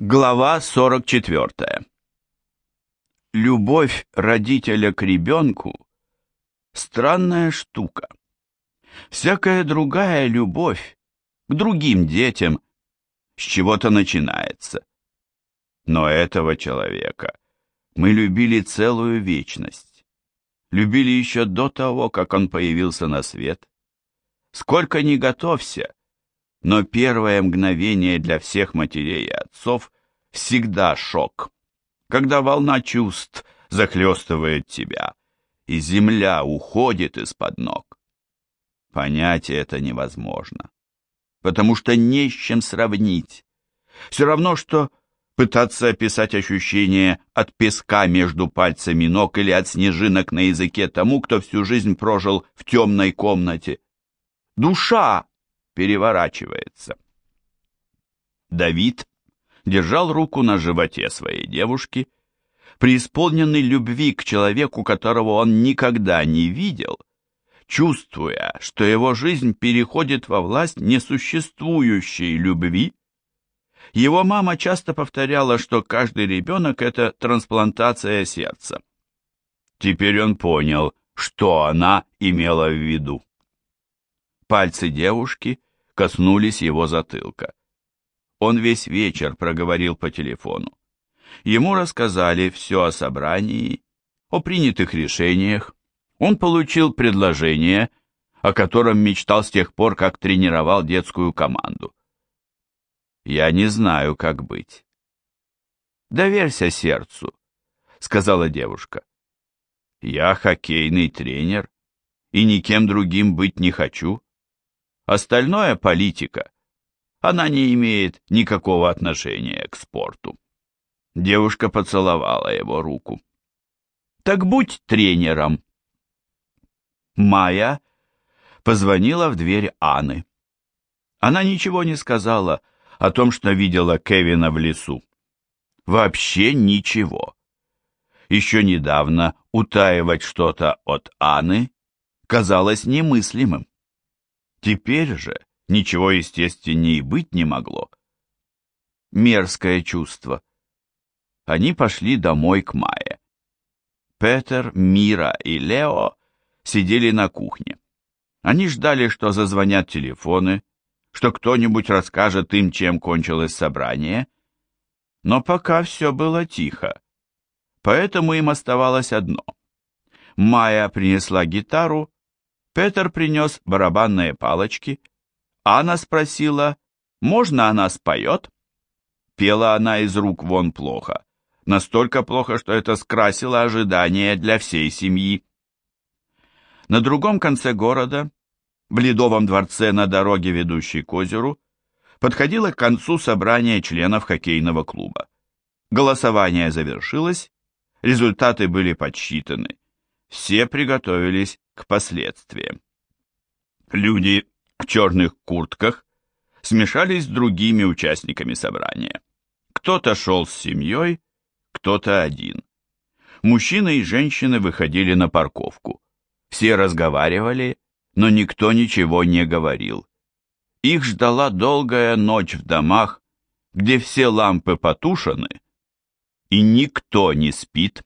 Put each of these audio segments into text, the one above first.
Глава 44. Любовь родителя к ребенку – странная штука. Всякая другая любовь к другим детям с чего-то начинается. Но этого человека мы любили целую вечность. Любили еще до того, как он появился на свет. Сколько ни готовься, но первое мгновение для всех матерей и отцов всегда шок, когда волна чувств захлестывает тебя, и земля уходит из-под ног. Понять это невозможно, потому что не с чем сравнить. Все равно, что пытаться описать ощущение от песка между пальцами ног или от снежинок на языке тому, кто всю жизнь прожил в темной комнате. Душа переворачивается. Давид держал руку на животе своей девушки, преисполненный любви к человеку, которого он никогда не видел, чувствуя, что его жизнь переходит во власть несуществующей любви. Его мама часто повторяла, что каждый ребенок – это трансплантация сердца. Теперь он понял, что она имела в виду. Пальцы девушки коснулись его затылка. Он весь вечер проговорил по телефону. Ему рассказали все о собрании, о принятых решениях. Он получил предложение, о котором мечтал с тех пор, как тренировал детскую команду. «Я не знаю, как быть». «Доверься сердцу», — сказала девушка. «Я хоккейный тренер и никем другим быть не хочу. Остальное — политика. Она не имеет никакого отношения к спорту». Девушка поцеловала его руку. «Так будь тренером». Майя позвонила в дверь Анны. Она ничего не сказала о том, что видела Кевина в лесу. Вообще ничего. Еще недавно утаивать что-то от Анны казалось немыслимым. Теперь же ничего естественнее и быть не могло. Мерзкое чувство. Они пошли домой к Майе. Петер, Мира и Лео сидели на кухне. Они ждали, что зазвонят телефоны, что кто-нибудь расскажет им, чем кончилось собрание. Но пока все было тихо, поэтому им оставалось одно. Майя принесла гитару, Петер принес барабанные палочки. Анна спросила, можно она споет? Пела она из рук вон плохо. Настолько плохо, что это скрасило ожидания для всей семьи. На другом конце города, в Ледовом дворце на дороге, ведущей к озеру, подходило к концу собрание членов хоккейного клуба. Голосование завершилось, результаты были подсчитаны. Все приготовились к последствиям. Люди в черных куртках смешались с другими участниками собрания. Кто-то шел с семьей, кто-то один. Мужчины и женщины выходили на парковку. Все разговаривали, но никто ничего не говорил. Их ждала долгая ночь в домах, где все лампы потушены, и никто не спит.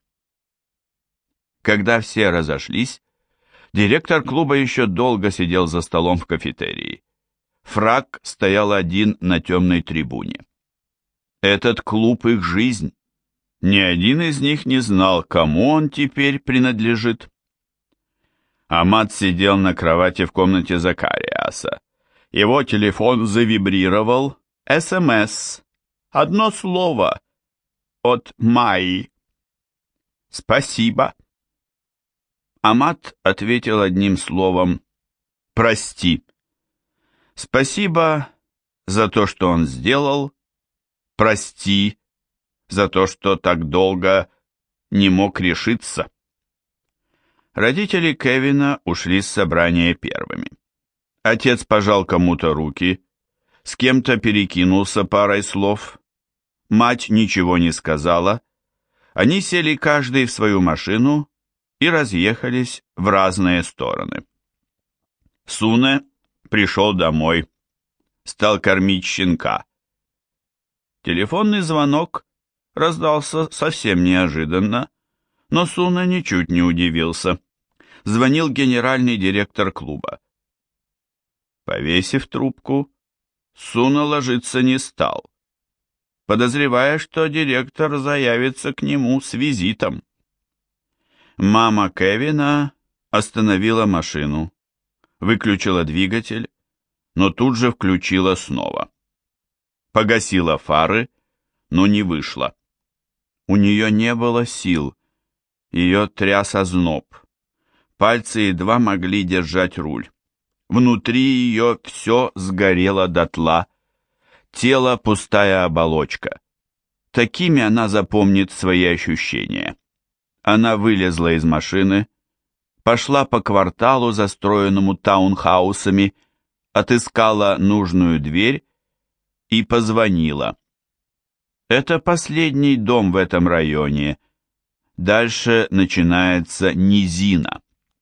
Когда все разошлись, директор клуба еще долго сидел за столом в кафетерии. Фрак стоял один на темной трибуне. Этот клуб их жизнь. Ни один из них не знал, кому он теперь принадлежит. Амат сидел на кровати в комнате Закариаса. Его телефон завибрировал. СМС. Одно слово. От Майи. «Спасибо». Амат ответил одним словом «Прости». Спасибо за то, что он сделал. Прости за то, что так долго не мог решиться. Родители Кевина ушли с собрания первыми. Отец пожал кому-то руки, с кем-то перекинулся парой слов. Мать ничего не сказала. Они сели каждый в свою машину и разъехались в разные стороны. Суне пришел домой, стал кормить щенка. Телефонный звонок раздался совсем неожиданно, но Суна ничуть не удивился. Звонил генеральный директор клуба. Повесив трубку, Суна ложиться не стал, подозревая, что директор заявится к нему с визитом. Мама Кевина остановила машину, выключила двигатель, но тут же включила снова. Погасила фары, но не вышла. У нее не было сил, ее тряс озноб. Пальцы едва могли держать руль. Внутри ее все сгорело дотла. Тело — пустая оболочка. Такими она запомнит свои ощущения. Она вылезла из машины, пошла по кварталу, застроенному таунхаусами, отыскала нужную дверь и позвонила. Это последний дом в этом районе. Дальше начинается низина.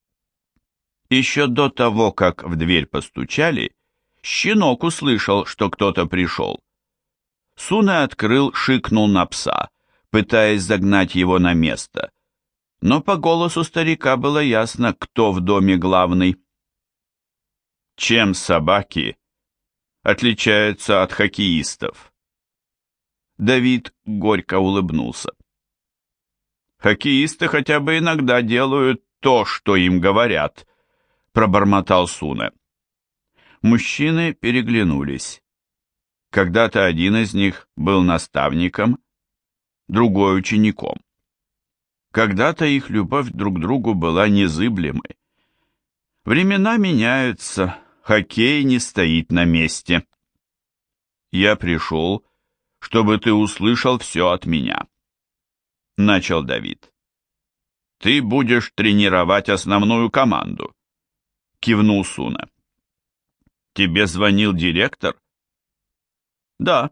Еще до того, как в дверь постучали, щенок услышал, что кто-то пришел. Суна открыл, шикнул на пса, пытаясь загнать его на место. Но по голосу старика было ясно, кто в доме главный. Чем собаки отличаются от хоккеистов? Давид горько улыбнулся. Хоккеисты хотя бы иногда делают то, что им говорят, пробормотал Суна. Мужчины переглянулись. Когда-то один из них был наставником, другой учеником. Когда-то их любовь друг к другу была незыблемой. Времена меняются, хоккей не стоит на месте. Я пришел, чтобы ты услышал все от меня, начал Давид. Ты будешь тренировать основную команду, кивнул Суна. Тебе звонил директор? Да.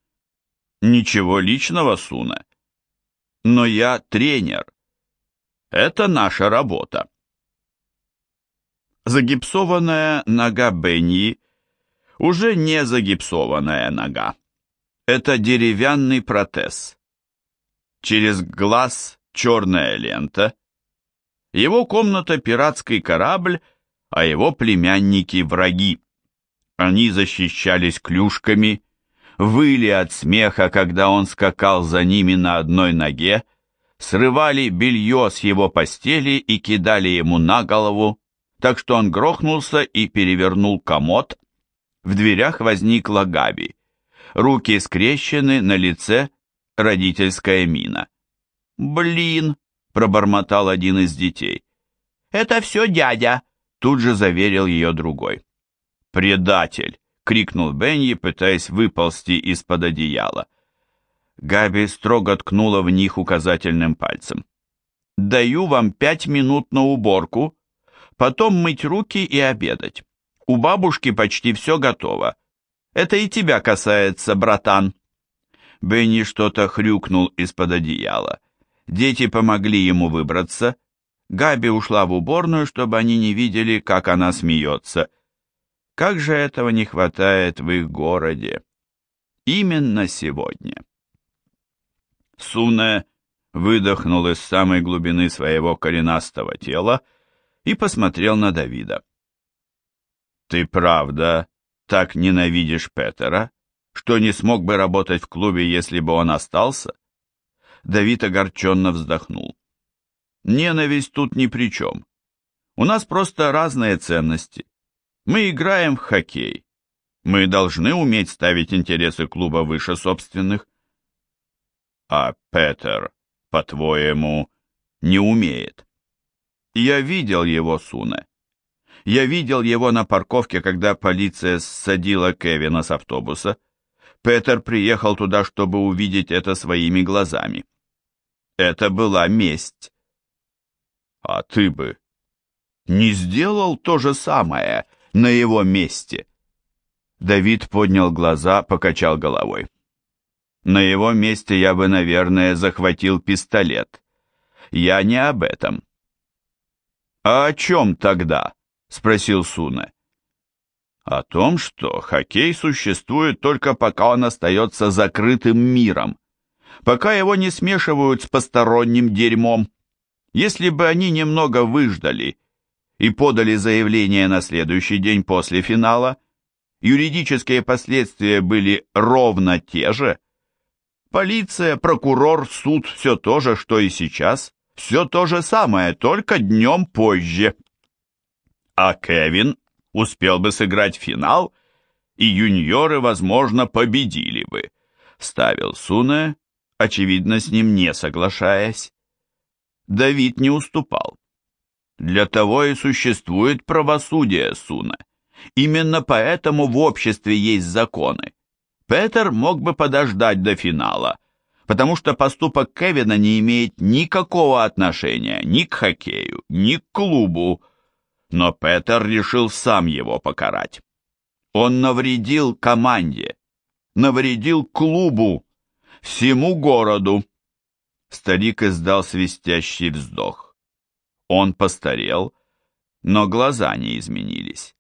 Ничего личного, Суна. Но я тренер. Это наша работа. Загипсованная нога Бенни уже не загипсованная нога. Это деревянный протез. Через глаз черная лента. Его комната пиратский корабль, а его племянники враги. Они защищались клюшками, выли от смеха, когда он скакал за ними на одной ноге, срывали белье с его постели и кидали ему на голову, так что он грохнулся и перевернул комод. В дверях возникла Габи. Руки скрещены, на лице родительская мина. «Блин!» — пробормотал один из детей. «Это все дядя!» — тут же заверил ее другой. «Предатель!» — крикнул Бенни, пытаясь выползти из-под одеяла. Габи строго ткнула в них указательным пальцем. «Даю вам 5 минут на уборку, потом мыть руки и обедать. У бабушки почти все готово. Это и тебя касается, братан». Бенни что-то хрюкнул из-под одеяла. Дети помогли ему выбраться. Габи ушла в уборную, чтобы они не видели, как она смеется. Как же этого не хватает в их городе. Именно сегодня. Суне выдохнул из самой глубины своего коренастого тела и посмотрел на Давида. «Ты правда так ненавидишь Петера, что не смог бы работать в клубе, если бы он остался?» Давид огорченно вздохнул. «Ненависть тут ни при чем. У нас просто разные ценности. Мы играем в хоккей. Мы должны уметь ставить интересы клуба выше собственных». «А Петер, по-твоему, не умеет?» «Я видел его, Суне. Я видел его на парковке, когда полиция ссадила Кевина с автобуса. Петер приехал туда, чтобы увидеть это своими глазами. Это была месть». «А ты бы не сделал то же самое на его месте?» Давид поднял глаза, покачал головой. «На его месте я бы, наверное, захватил пистолет. Я не об этом». «А о чем тогда?» — спросил Суне. О том, что хоккей существует только пока он остается закрытым миром, пока его не смешивают с посторонним дерьмом. Если бы они немного выждали и подали заявление на следующий день после финала, юридические последствия были ровно те же. Полиция, прокурор, суд – все то же, что и сейчас, все то же самое, только днем позже. А Кевин успел бы сыграть финал, и юниоры, возможно, победили бы, вставил Суне, очевидно, с ним не соглашаясь. Давид не уступал. Для того и существует правосудие, Суне. Именно поэтому в обществе есть законы. Петер мог бы подождать до финала, потому что поступок Кевина не имеет никакого отношения ни к хоккею, ни к клубу. Но Петер решил сам его покарать. Он навредил команде, навредил клубу, всему городу. Старик издал свистящий вздох. Он постарел, но глаза не изменились.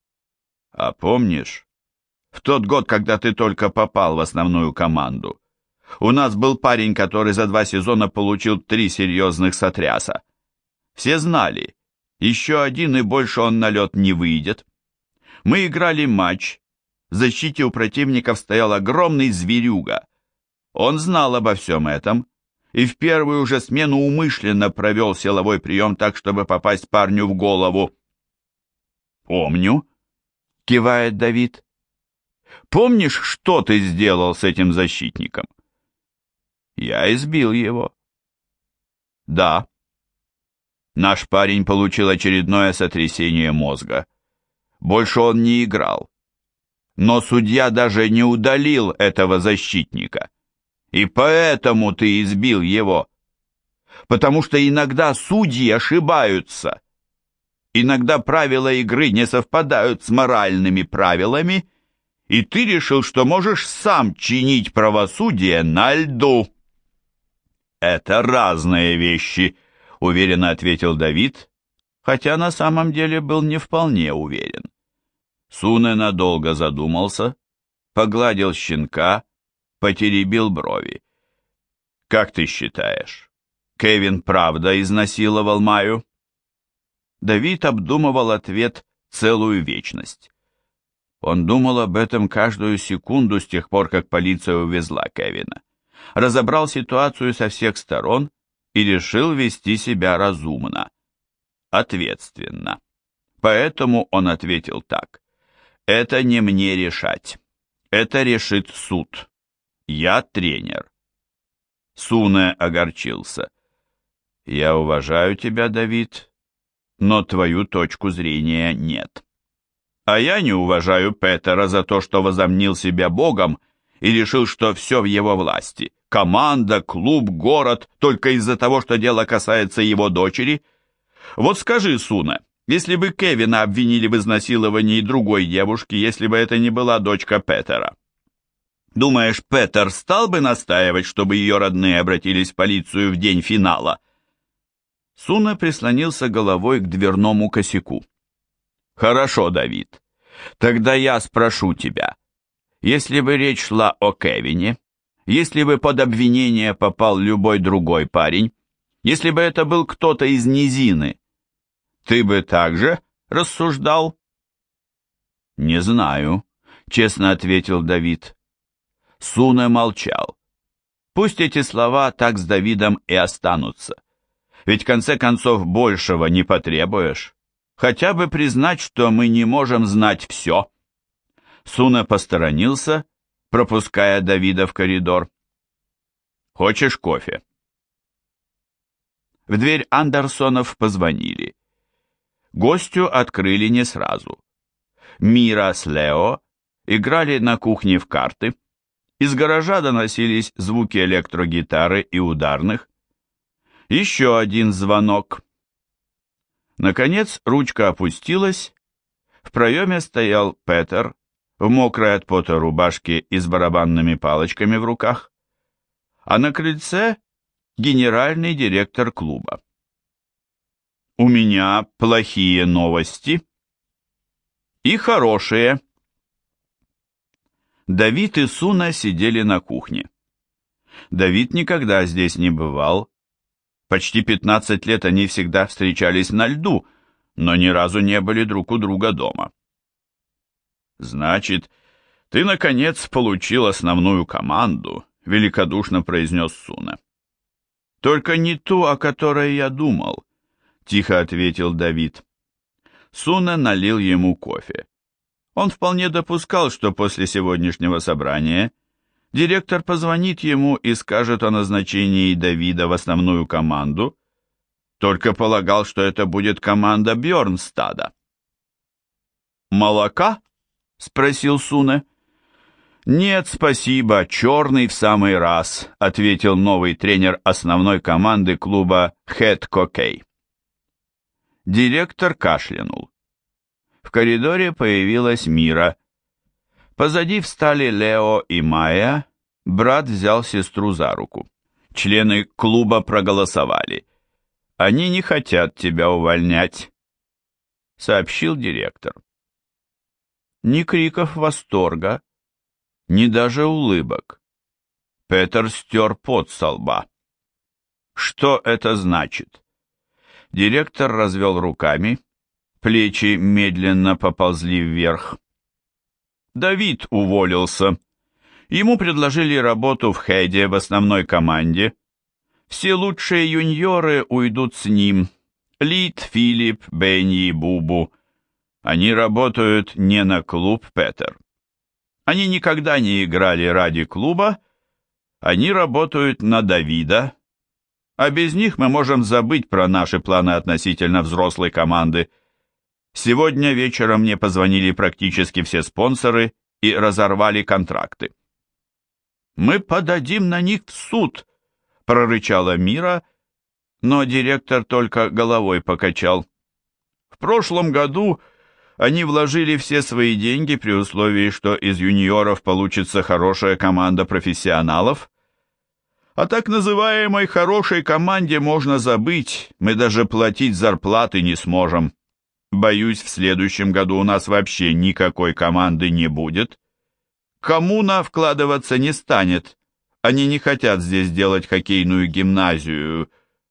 А помнишь, в тот год, когда ты только попал в основную команду, у нас был парень, который за 2 сезона получил 3 серьезных сотряса. Все знали, еще один и больше он на лед не выйдет. Мы играли матч, в защите у противников стоял огромный зверюга. Он знал обо всем этом и в первую же смену умышленно провел силовой прием так, чтобы попасть парню в голову. «Помню», — кивает Давид. «Помнишь, что ты сделал с этим защитником?» «Я избил его». «Да». Наш парень получил очередное сотрясение мозга. Больше он не играл. Но судья даже не удалил этого защитника. И поэтому ты избил его. Потому что иногда судьи ошибаются. Иногда правила игры не совпадают с моральными правилами, и ты решил, что можешь сам чинить правосудие на льду. Это разные вещи, уверенно ответил Давид, хотя на самом деле был не вполне уверен. Суне надолго задумался, погладил щенка, потеребил брови. «Как ты считаешь, Кевин правда изнасиловал Майю?» Давид обдумывал ответ целую вечность. Он думал об этом каждую секунду с тех пор, как полиция увезла Кевина. Разобрал ситуацию со всех сторон и решил вести себя разумно, ответственно. Поэтому он ответил так. «Это не мне решать. Это решит суд. Я тренер». Суне огорчился. «Я уважаю тебя, Давид, но твою точку зрения нет. А я не уважаю Петера за то, что возомнил себя богом и решил, что все в его власти. Команда, клуб, город, только из-за того, что дело касается его дочери. Вот скажи, Суне, если бы Кевина обвинили в изнасиловании другой девушки, если бы это не была дочка Петера, думаешь, Петер стал бы настаивать, чтобы ее родные обратились в полицию в день финала?» Суне прислонился головой к дверному косяку. «Хорошо, Давид. Тогда я спрошу тебя. Если бы речь шла о Кевине, если бы под обвинение попал любой другой парень, если бы это был кто-то из низины, ты бы также рассуждал?» «Не знаю», — честно ответил Давид. Суне молчал. Пусть эти слова так с Давидом и останутся. Ведь в конце концов большего не потребуешь. Хотя бы признать, что мы не можем знать все. Суне посторонился, пропуская Давида в коридор. «Хочешь кофе?» В дверь Андерсонов позвонили. Гостю открыли не сразу. Мира с Лео играли на кухне в карты. Из гаража доносились звуки электрогитары и ударных. Еще один звонок. Наконец ручка опустилась. В проеме стоял Петер в мокрой от пота рубашке и с барабанными палочками в руках, а на крыльце генеральный директор клуба. «У меня плохие новости». И хорошие. Давид и Суна сидели на кухне. Давид никогда здесь не бывал. Почти 15 лет они всегда встречались на льду, но ни разу не были друг у друга дома. «Значит, ты, наконец, получил основную команду», — великодушно произнес Суна. «Только не ту, о которой я думал», — тихо ответил Давид. Суна налил ему кофе. Он вполне допускал, что после сегодняшнего собрания директор позвонит ему и скажет о назначении Давида в основную команду, только полагал, что это будет команда Бьернстада. «Молока?» — спросил Суне. «Нет, спасибо, черный в самый раз», — ответил новый тренер основной команды клуба Хэт Хоккей. Директор кашлянул. В коридоре появилась Мира. Позади встали Лео и Майя. Брат взял сестру за руку. Члены клуба проголосовали. «Они не хотят тебя увольнять», — сообщил директор. Ни криков восторга, ни даже улыбок. Петер стер пот со лба. «Что это значит?» Директор развел руками, плечи медленно поползли вверх. Давид уволился. Ему предложили работу в Хеде в основной команде. Все лучшие юниоры уйдут с ним. Лид, Филипп, Бенни и Бубу. Они работают не на клуб, Петер. Они никогда не играли ради клуба. Они работают на Давида. А без них мы можем забыть про наши планы относительно взрослой команды. Сегодня вечером мне позвонили практически все спонсоры и разорвали контракты. «Мы подадим на них в суд», — прорычала Мира, но директор только головой покачал. «В прошлом году они вложили все свои деньги при условии, что из юниоров получится хорошая команда профессионалов. О так называемой хорошей команде можно забыть, мы даже платить зарплаты не сможем. Боюсь, в следующем году у нас вообще никакой команды не будет. Коммуна вкладываться не станет. Они не хотят здесь делать хоккейную гимназию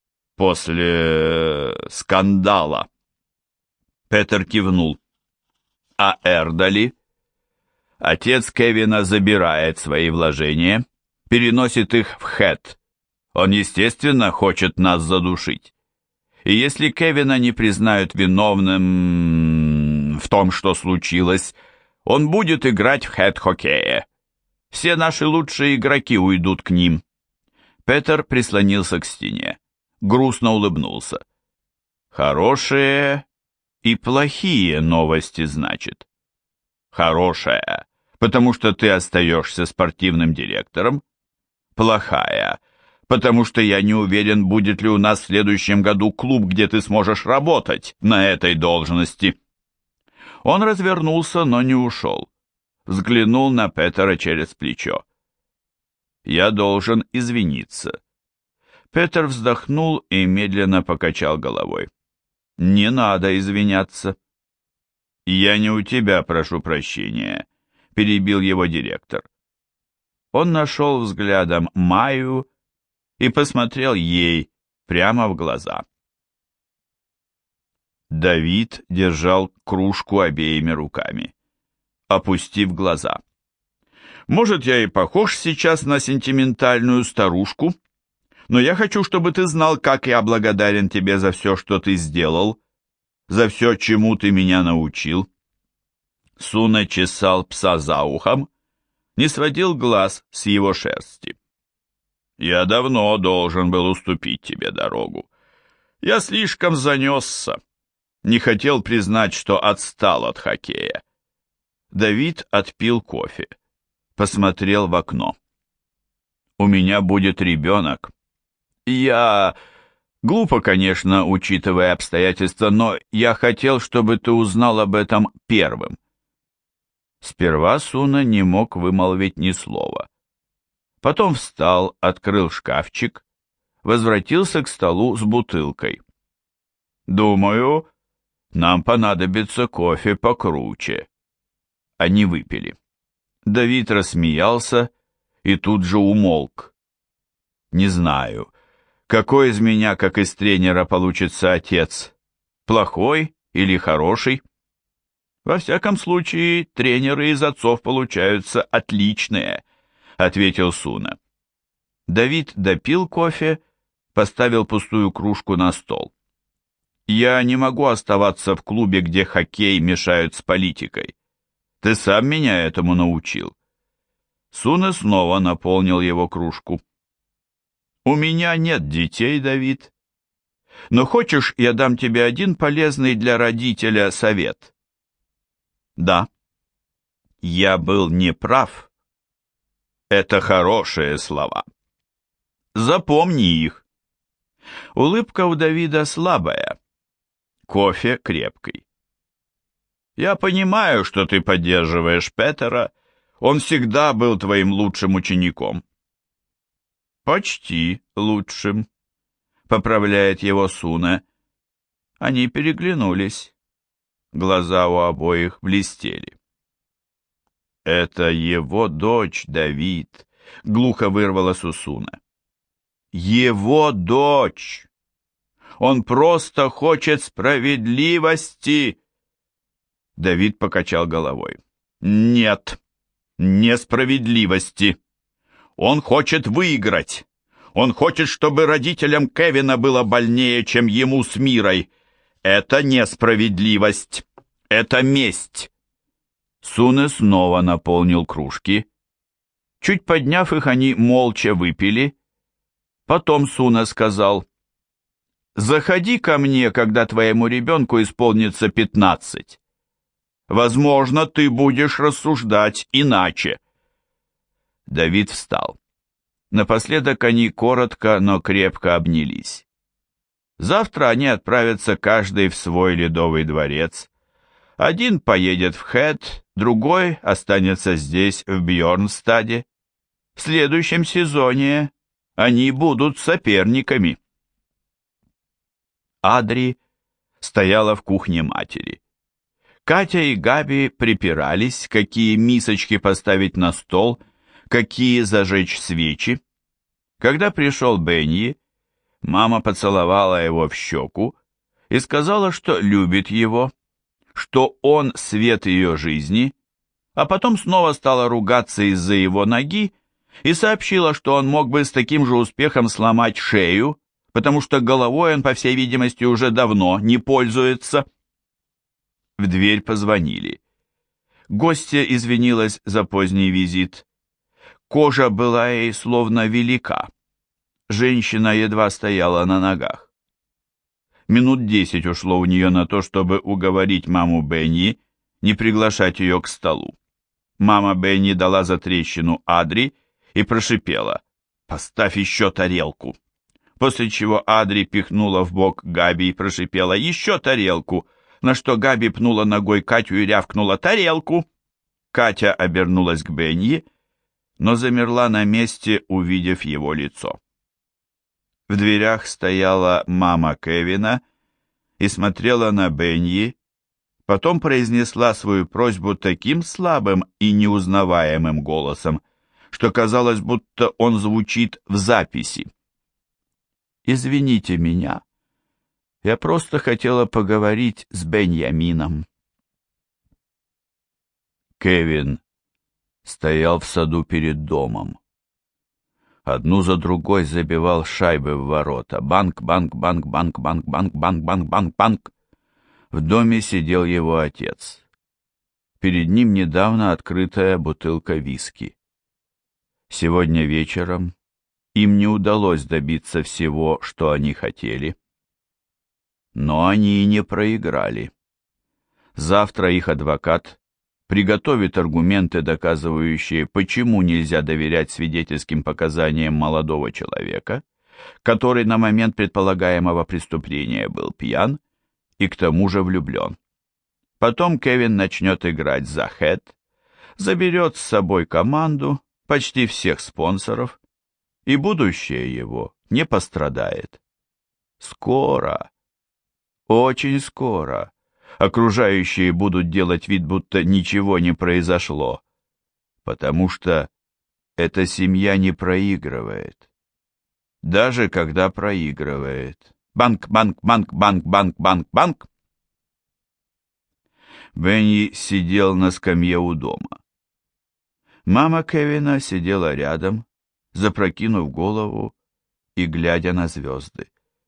после скандала». Петер кивнул. «А Эрдали?» «Отец Кевина забирает свои вложения, переносит их в Хэт. Он, естественно, хочет нас задушить. И если Кевина не признают виновным в том, что случилось, он будет играть в Хэт-хоккее. Все наши лучшие игроки уйдут к ним». Петер прислонился к стене, грустно улыбнулся. «Хорошие и плохие новости, значит. Хорошая, потому что ты остаешься спортивным директором. Плохая, потому что я не уверен, будет ли у нас в следующем году клуб, где ты сможешь работать на этой должности». Он развернулся, но не ушел. Взглянул на Петера через плечо. «Я должен извиниться». Петер вздохнул и медленно покачал головой. «Не надо извиняться». «Я не у тебя прошу прощения», — перебил его директор. Он нашел взглядом Майю и посмотрел ей прямо в глаза. Давид держал кружку обеими руками, опустив глаза. «Может, я и похож сейчас на сентиментальную старушку, но я хочу, чтобы ты знал, как я благодарен тебе за все, что ты сделал, за все, чему ты меня научил». Суна чесал пса за ухом, не сводил глаз с его шерсти. «Я давно должен был уступить тебе дорогу. Я слишком занесся, не хотел признать, что отстал от хоккея». Давид отпил кофе, посмотрел в окно. «У меня будет ребенок. Я... Глупо, конечно, учитывая обстоятельства, но я хотел, чтобы ты узнал об этом первым». Сперва Суна не мог вымолвить ни слова. Потом встал, открыл шкафчик, возвратился к столу с бутылкой. «Думаю, нам понадобится кофе покруче», они выпили. Давид рассмеялся и тут же умолк. Не знаю, какой из меня, как из тренера, получится отец, плохой или хороший. Во всяком случае, тренеры из отцов получаются отличные, ответил Суна. Давид допил кофе, поставил пустую кружку на стол. Я не могу оставаться в клубе, где хоккей мешают с политикой. Ты сам меня этому научил. Суна снова наполнил его кружку. У меня нет детей, Давид. Но хочешь, я дам тебе один полезный для родителя совет? Да. Я был неправ. Это хорошие слова. Запомни их. Улыбка у Давида слабая. Кофе крепкий. Я понимаю, что ты поддерживаешь Петера. Он всегда был твоим лучшим учеником. Почти лучшим, поправляет его Суна. Они переглянулись. Глаза у обоих блестели. Это его дочь, Давид, глухо вырвалась у Суна. Его дочь. Он просто хочет справедливости. Давид покачал головой. Нет, несправедливости. Он хочет выиграть. Он хочет, чтобы родителям Кевина было больнее, чем ему с Мирой. Это несправедливость. Это месть. Суне снова наполнил кружки. Чуть подняв их, они молча выпили. Потом Суне сказал: «Заходи ко мне, когда твоему ребенку исполнится 15. Возможно, ты будешь рассуждать иначе». Давид встал. Напоследок они коротко, но крепко обнялись. Завтра они отправятся каждый в свой ледовый дворец. Один поедет в Хэт, другой останется здесь, в Бьорнстаде. В следующем сезоне они будут соперниками. Адри стояла в кухне матери. Катя и Габи припирались, какие мисочки поставить на стол, какие зажечь свечи. Когда пришел Бенни, мама поцеловала его в щеку и сказала, что любит его, что он свет ее жизни, а потом снова стала ругаться из-за его ноги и сообщила, что он мог бы с таким же успехом сломать шею, потому что головой он, по всей видимости, уже давно не пользуется. В дверь позвонили. Гостья извинилась за поздний визит. Кожа была ей словно велика. Женщина едва стояла на ногах. Минут 10 ушло у нее на то, чтобы уговорить маму Бенни не приглашать ее к столу. Мама Бенни дала затрещину Адри и прошипела: «Поставь еще тарелку». После чего Адри пихнула в бок Габи и прошипела: «Еще тарелку», на что Габи пнула ногой Катю и рявкнула: «Тарелку». Катя обернулась к Бенни, но замерла на месте, увидев его лицо. В дверях стояла мама Кевина и смотрела на Бенни, потом произнесла свою просьбу таким слабым и неузнаваемым голосом, что казалось, будто он звучит в записи. «Извините меня, я просто хотела поговорить с Беньямином». Кевин стоял в саду перед домом. Одну за другой забивал шайбы в ворота. Банк, банк, банк, банк, банк, банк, банк, банк, банк, банк. В доме сидел его отец. Перед ним недавно открытая бутылка виски. Сегодня вечером им не удалось добиться всего, что они хотели. Но они и не проиграли. Завтра их адвокат приготовит аргументы, доказывающие, почему нельзя доверять свидетельским показаниям молодого человека, который на момент предполагаемого преступления был пьян и к тому же влюблен. Потом Кевин начнет играть за Хэт, заберет с собой команду, почти всех спонсоров, и будущее его не пострадает. Скоро, очень скоро окружающие будут делать вид, будто ничего не произошло, потому что эта семья не проигрывает. Даже когда проигрывает. Банк, банк, банк, банк, банк, банк, банк. Бенни сидел на скамье у дома. Мама Кевина сидела рядом, запрокинув голову и глядя на звезды.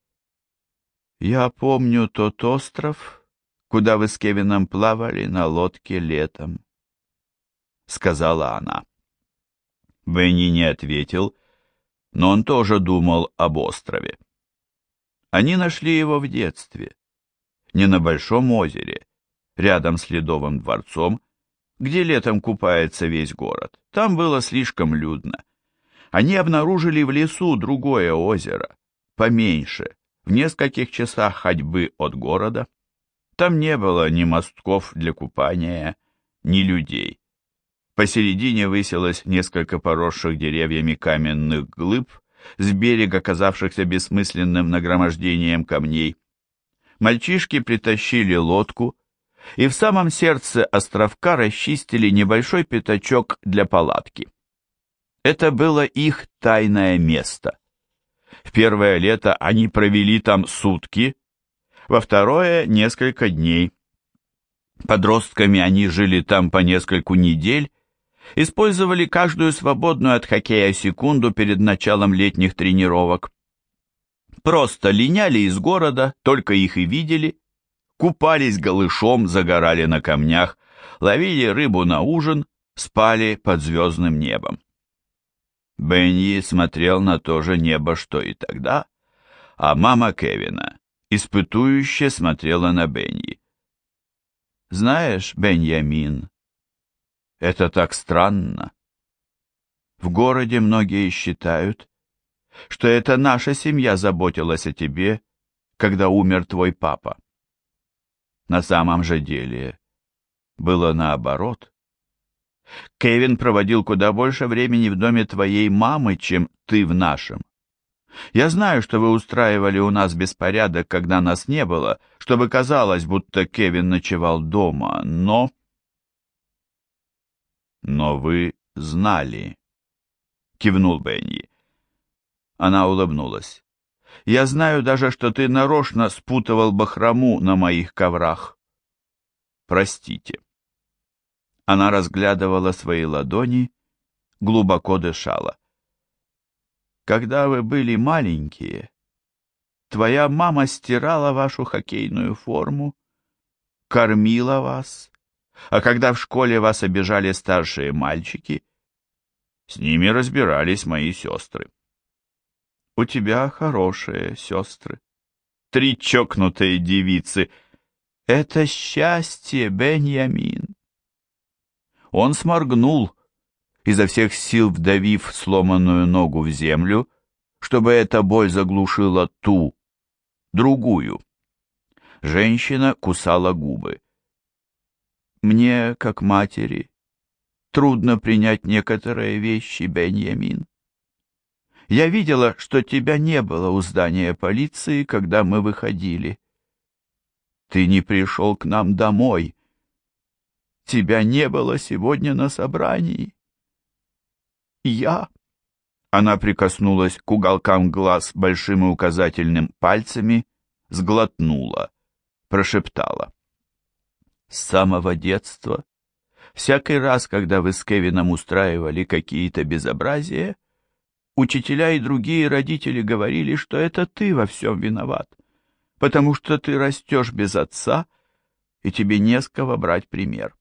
«Я помню тот остров, куда вы с Кевином плавали на лодке летом», — сказала она. Бенни не ответил, но он тоже думал об острове. Они нашли его в детстве, не на большом озере, рядом с Ледовым дворцом, где летом купается весь город. Там было слишком людно. Они обнаружили в лесу другое озеро, поменьше, в нескольких часах ходьбы от города. Там не было ни мостков для купания, ни людей. Посередине высилось несколько поросших деревьями каменных глыб, с берега казавшихся бессмысленным нагромождением камней. Мальчишки притащили лодку, и в самом сердце островка расчистили небольшой пятачок для палатки. Это было их тайное место. В первое лето они провели там сутки, во второе — несколько дней. Подростками они жили там по нескольку недель, использовали каждую свободную от хоккея секунду перед началом летних тренировок. Просто линяли из города, только их и видели, купались голышом, загорали на камнях, ловили рыбу на ужин, спали под звездным небом. Бенни смотрел на то же небо, что и тогда, а мама Кевина испытующе смотрела на Бенни. «Знаешь, Беньямин, это так странно. В городе многие считают, что это наша семья заботилась о тебе, когда умер твой папа. На самом же деле было наоборот. Кевин проводил куда больше времени в доме твоей мамы, чем ты в нашем. Я знаю, что вы устраивали у нас беспорядок, когда нас не было, чтобы казалось, будто Кевин ночевал дома, но... «Но вы знали», — кивнул Бенни. Она улыбнулась. «Я знаю даже, что ты нарочно спутывал бахрому на моих коврах. Простите». Она разглядывала свои ладони, глубоко дышала. «Когда вы были маленькие, твоя мама стирала вашу хоккейную форму, кормила вас, а когда в школе вас обижали старшие мальчики, с ними разбирались мои сестры. У тебя хорошие сестры, 3 чокнутые девицы. Это счастье, Беньямин». Он сморгнул, изо всех сил вдавив сломанную ногу в землю, чтобы эта боль заглушила ту, другую. Женщина кусала губы. «Мне, как матери, трудно принять некоторые вещи, Беньямин. Я видела, что тебя не было у здания полиции, когда мы выходили. Ты не пришел к нам домой. Тебя не было сегодня на собрании. Я...» Она прикоснулась к уголкам глаз большим и указательным пальцами, сглотнула, прошептала. «С самого детства, всякий раз, когда вы с Кевином устраивали какие-то безобразия, учителя и другие родители говорили, что это ты во всем виноват, потому что ты растешь без отца, и тебе не с кого брать пример.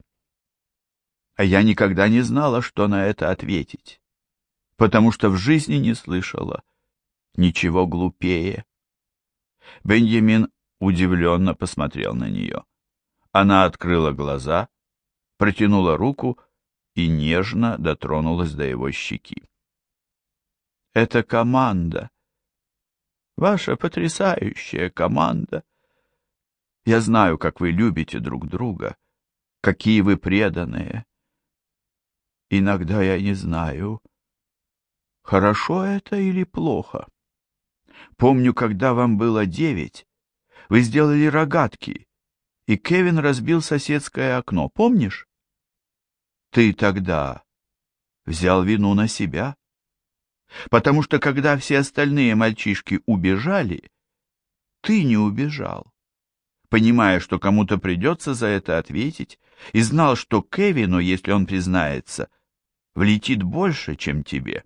А я никогда не знала, что на это ответить, потому что в жизни не слышала ничего глупее». Беньямин удивленно посмотрел на нее. Она открыла глаза, протянула руку и нежно дотронулась до его щеки. «Это команда. Ваша потрясающая команда. Я знаю, как вы любите друг друга, какие вы преданные. Иногда я не знаю, хорошо это или плохо. Помню, когда вам было 9, вы сделали рогатки, и Кевин разбил соседское окно, помнишь? Ты тогда взял вину на себя, потому что когда все остальные мальчишки убежали, ты не убежал, понимая, что кому-то придется за это ответить, и знал, что Кевину, если он признается, влетит больше, чем тебе.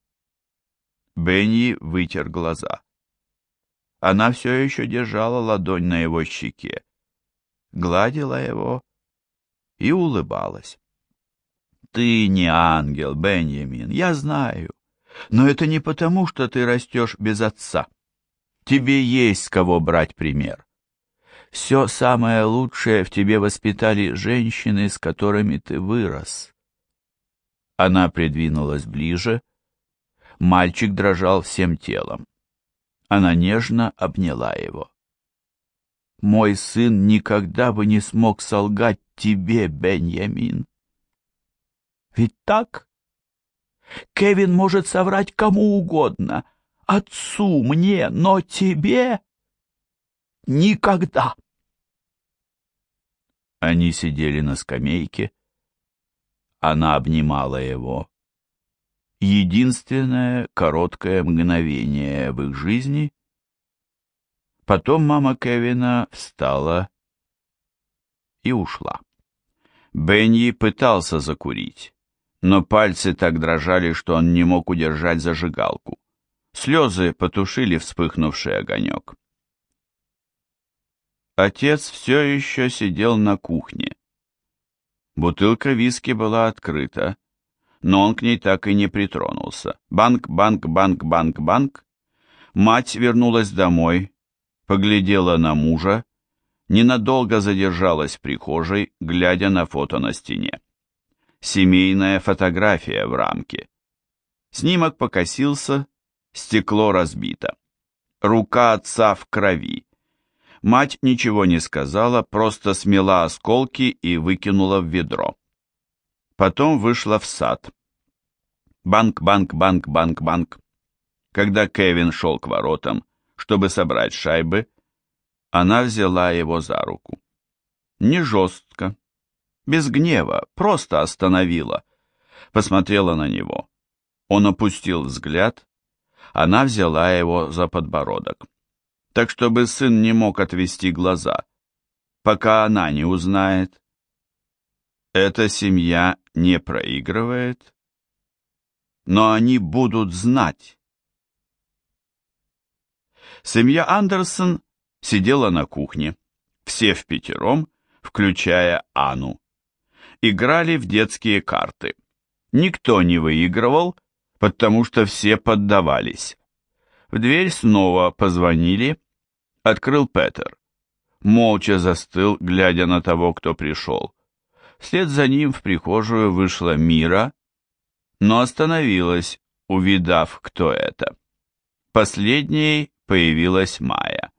Бенни вытер глаза. Она все еще держала ладонь на его щеке, гладила его и улыбалась. «Ты не ангел, Беньямин, я знаю, но это не потому, что ты растешь без отца. Тебе есть с кого брать пример. Все самое лучшее в тебе воспитали женщины, с которыми ты вырос». Она придвинулась ближе. Мальчик дрожал всем телом. Она нежно обняла его. «Мой сын никогда бы не смог солгать тебе, Беньямин. Ведь так? Кевин может соврать кому угодно, отцу, мне, но тебе никогда». Они сидели на скамейке. Она обнимала его. Единственное короткое мгновение в их жизни. Потом мама Кевина встала и ушла. Бенни пытался закурить, но пальцы так дрожали, что он не мог удержать зажигалку. Слезы потушили вспыхнувший огонек. Отец все еще сидел на кухне. Бутылка виски была открыта, но он к ней так и не притронулся. Банк, банк, банк, банк, банк. Мать вернулась домой, поглядела на мужа, ненадолго задержалась в прихожей, глядя на фото на стене. Семейная фотография в рамке. Снимок покосился, стекло разбито. Рука отца в крови. Мать ничего не сказала, просто смела осколки и выкинула в ведро. Потом вышла в сад. Банк, банк, банк, банк, банк. Когда Кевин шел к воротам, чтобы собрать шайбы, она взяла его за руку. Не жестко, без гнева, просто остановила. Посмотрела на него. Он опустил взгляд. Она взяла его за подбородок. Так, чтобы сын не мог отвести глаза, пока она не узнает. Эта семья не проигрывает, но они будут знать. Семья Андерсон сидела на кухне, все впятером, включая Анну. Играли в детские карты. Никто не выигрывал, потому что все поддавались. В дверь снова позвонили. Открыл Петер. Молча застыл, глядя на того, кто пришел. Вслед за ним в прихожую вышла Мира, но остановилась, увидав, кто это. Последней появилась Майя.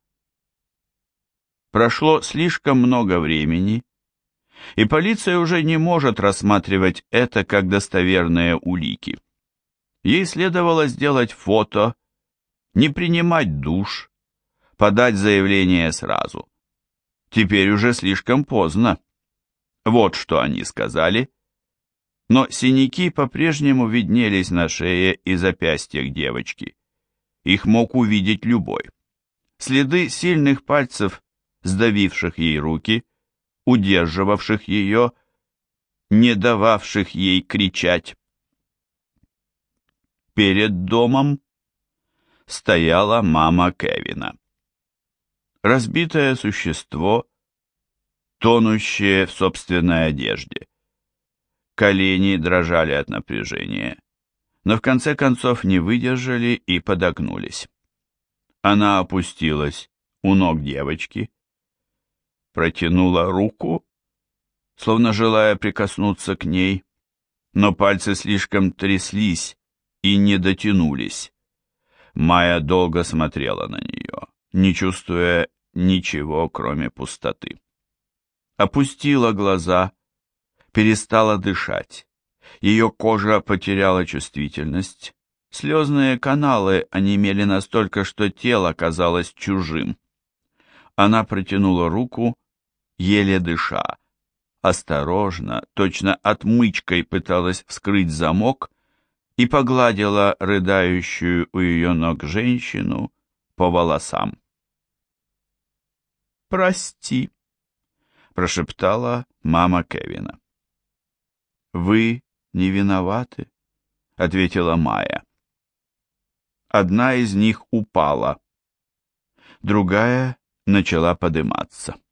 Прошло слишком много времени, и полиция уже не может рассматривать это как достоверные улики. Ей следовало сделать фото, не принимать душ, подать заявление сразу. Теперь уже слишком поздно. Вот что они сказали. Но синяки по-прежнему виднелись на шее и запястьях девочки. Их мог увидеть любой. Следы сильных пальцев, сдавивших ей руки, удерживавших ее, не дававших ей кричать. Перед домом стояла мама Кевина. Разбитое существо, тонущее в собственной одежде. Колени дрожали от напряжения, но в конце концов не выдержали и подогнулись. Она опустилась у ног девочки, протянула руку, словно желая прикоснуться к ней, но пальцы слишком тряслись и не дотянулись. Майя долго смотрела на нее, не чувствуя ничего, кроме пустоты. Опустила глаза, перестала дышать. Ее кожа потеряла чувствительность. Слезные каналы онемели настолько, что тело казалось чужим. Она протянула руку еле дыша, осторожно, точно отмычкой пыталась вскрыть замок и погладила рыдающую у ее ног женщину по волосам. «Прости», — прошептала мама Кевина. «Вы не виноваты», — ответила Майя. Одна из них упала, другая начала подниматься.